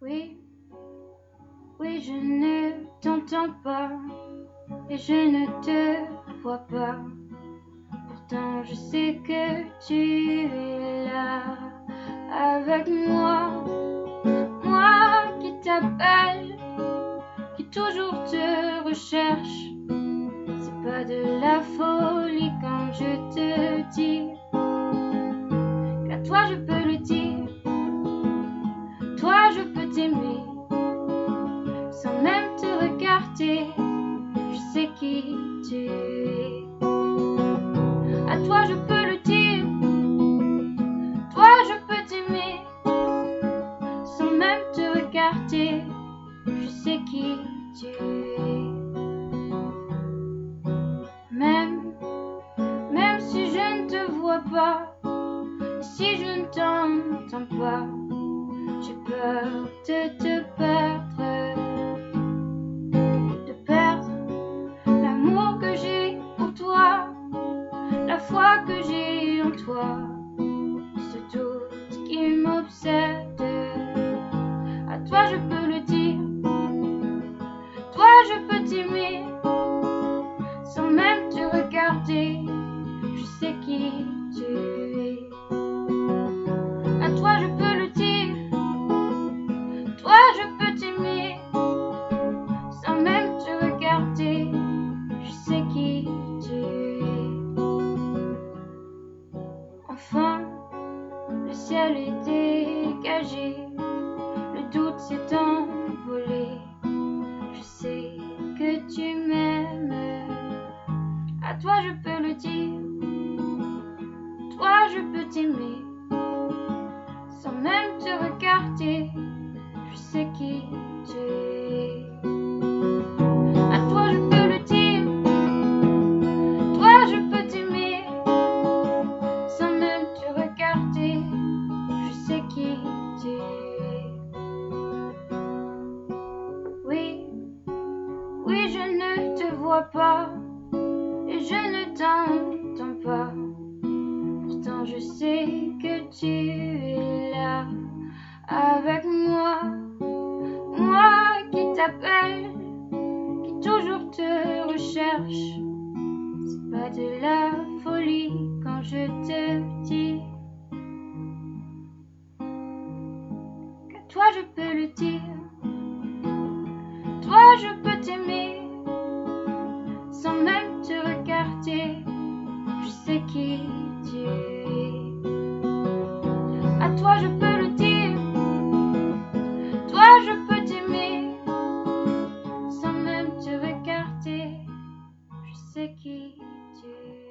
Oui, oui, je ne t'entends pas et je ne te vois pas. Pourtant, je sais que tu es là avec moi. Moi qui t'appelle, qui toujours te recherche. C'est pas de la folie quand je te dis qu'à toi je peux le dire. Toi je peux t'aimer sans même te regarder. Je sais qui tu es. À toi je peux le dire. Toi je peux t'aimer sans même te regarder. Je sais qui tu es. Même si je ne te vois pas, si je ne t'entends pas, j'ai peur de te perdre, de perdre l'amour que j'ai pour toi, la foi que j'ai en toi, ce doute qui m'obsède. À toi je peux le dire, toi je peux t'aimer sans même te regarder. Je sais qui tu es. À toi je peux le dire. Toi je peux t'aimer sans même te regarder. Je sais qui tu es. Enfin, le ciel est dégagé. Le doute s'est envolé. Je sais que tu m'aimes. À toi je peux le dire. Toi je peux t'aimer sans même te regarder. Je sais qui tu es. À toi je peux le dire. Toi je peux t'aimer sans même te regarder. Je sais qui tu es. Oui, oui, je ne te vois pas et je ne t'entends pas. Pourtant je sais que tu es là avec moi. Moi qui t'appelle, qui toujours te recherche. C'est pas de la folie quand je te dis qu'à toi je peux le dire. Toi je peux t'aimer sans même te regarder. Je sais qui tu es. À toi je peux le dire. Toi je peux t'aimer sans même te regarder. Je sais qui tu es.